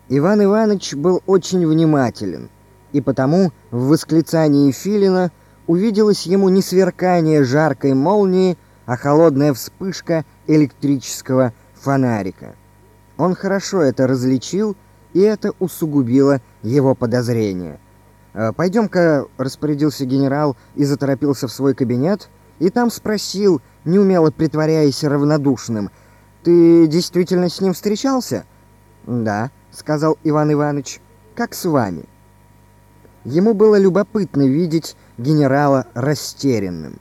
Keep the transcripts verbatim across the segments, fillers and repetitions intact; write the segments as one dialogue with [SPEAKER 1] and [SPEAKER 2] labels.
[SPEAKER 1] Иван Иванович был очень внимателен, и потому в восклицании Филина увиделось ему не сверкание жаркой молнии, а холодная вспышка электрического фонарика. Он хорошо это различил, и это усугубило его подозрения. «Пойдем-ка», — распорядился генерал и заторопился в свой кабинет, и там спросил, неумело притворяясь равнодушным: «Ты действительно с ним встречался?» «Да», — сказал Иван Иванович. «Как с вами?» Ему было любопытно видеть генерала растерянным.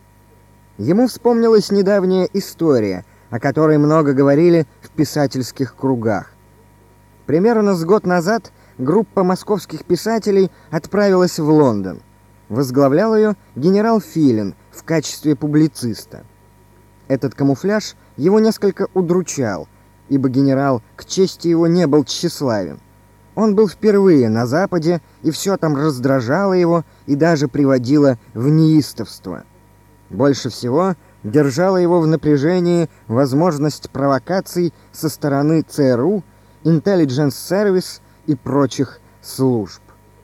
[SPEAKER 1] Ему вспомнилась недавняя история, о которой много говорили в писательских кругах. Примерно с год назад группа московских писателей отправилась в Лондон. Возглавлял ее генерал Филин в качестве публициста. Этот камуфляж его несколько удручал, ибо генерал, к чести его, не был тщеславен. Он был впервые на Западе, и все там раздражало его и даже приводило в неистовство. Больше всего держала его в напряжении возможность провокаций со стороны ЦРУ, Intelligence Service и прочих служб.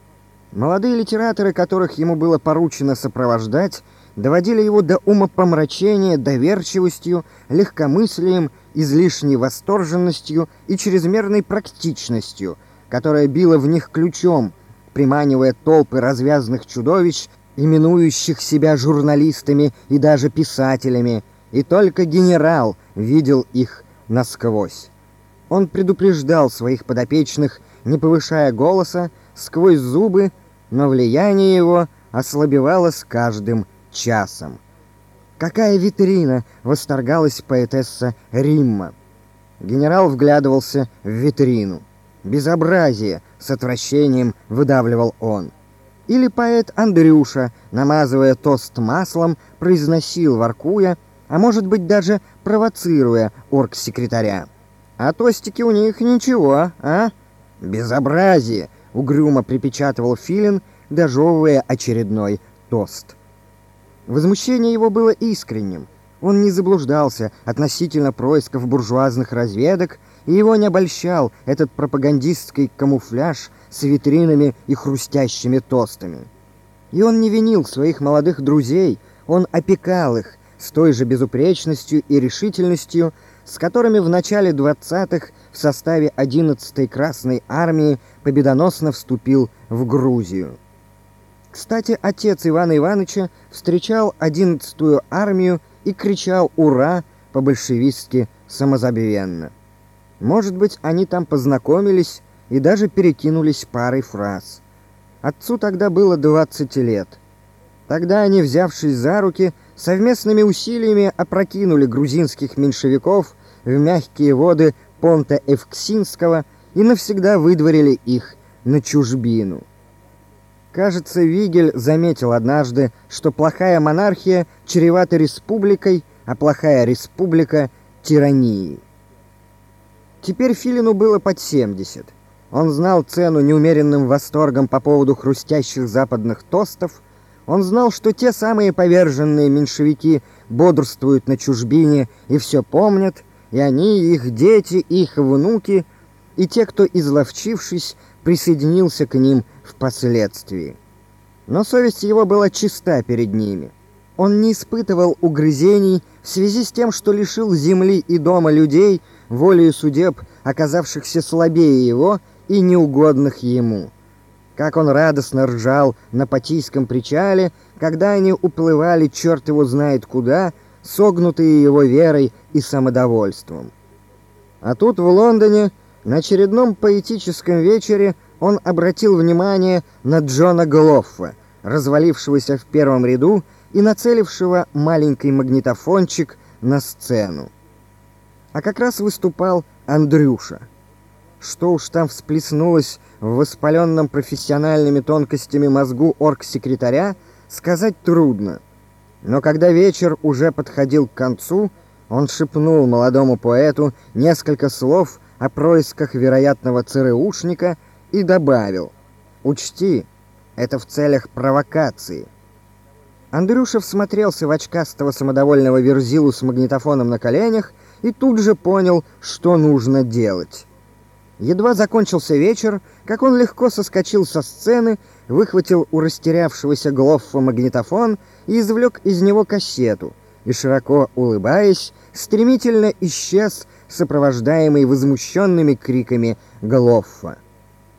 [SPEAKER 1] Молодые литераторы, которых ему было поручено сопровождать, доводили его до умопомрачения доверчивостью, легкомыслием, излишней восторженностью и чрезмерной практичностью, которая била в них ключом, приманивая толпы развязных чудовищ, именующих себя журналистами и даже писателями, и только генерал видел их насквозь. Он предупреждал своих подопечных, не повышая голоса, сквозь зубы, но влияние его ослабевало с каждым часом. «Какая витрина!» — восторгалась поэтесса Римма. Генерал вглядывался в витрину. «Безобразие!» — с отвращением выдавливал он. Или поэт Андрюша, намазывая тост маслом, произносил, воркуя, а может быть даже провоцируя оргсекретаря: «А тостики у них ничего, а?» «Безобразие!» — угрюмо припечатывал Филин, дожевывая очередной тост. Возмущение его было искренним. Он не заблуждался относительно происков буржуазных разведок, и его не обольщал этот пропагандистский камуфляж с витринами и хрустящими тостами. И он не винил своих молодых друзей, он опекал их с той же безупречностью и решительностью, с которыми в начале двадцатых в составе одиннадцатой Красной армии победоносно вступил в Грузию. Кстати, отец Ивана Ивановича встречал одиннадцатую армию и кричал «Ура!» по-большевистски самозабвенно. Может быть, они там познакомились и даже перекинулись парой фраз. Отцу тогда было двадцать лет. Тогда они, взявшись за руки, совместными усилиями опрокинули грузинских меньшевиков в мягкие воды понта Евксинского и навсегда выдворили их на чужбину. Кажется, Вигель заметил однажды, что плохая монархия чревата республикой, а плохая республика — тиранией. Теперь Филину было под семьдесят. Он знал цену неумеренным восторгом по поводу хрустящих западных тостов. Он знал, что те самые поверженные меньшевики бодрствуют на чужбине и все помнят, и они, и их дети, и их внуки, и те, кто, изловчившись, присоединился к ним впоследствии. Но совесть его была чиста перед ними. Он не испытывал угрызений в связи с тем, что лишил земли и дома людей, волею судеб, оказавшихся слабее его и неугодных ему. Как он радостно ржал на Патийском причале, когда они уплывали черт его знает куда, согнутые его верой и самодовольством. А тут в Лондоне на очередном поэтическом вечере он обратил внимание на Джона Глоффа, развалившегося в первом ряду и нацелившего маленький магнитофончик на сцену. А как раз выступал Андрюша. Что уж там всплеснулось в воспаленном профессиональными тонкостями мозгу оргсекретаря, сказать трудно. Но когда вечер уже подходил к концу, он шепнул молодому поэту несколько слов о происках вероятного ЦРУшника и добавил: «Учти, это в целях провокации». Андрюша всмотрелся в очкастого самодовольного верзилу с магнитофоном на коленях и тут же понял, что нужно делать. Едва закончился вечер, как он легко соскочил со сцены, выхватил у растерявшегося Глоффа магнитофон и извлек из него кассету, и, широко улыбаясь, стремительно исчез, сопровождаемый возмущенными криками Глоффа.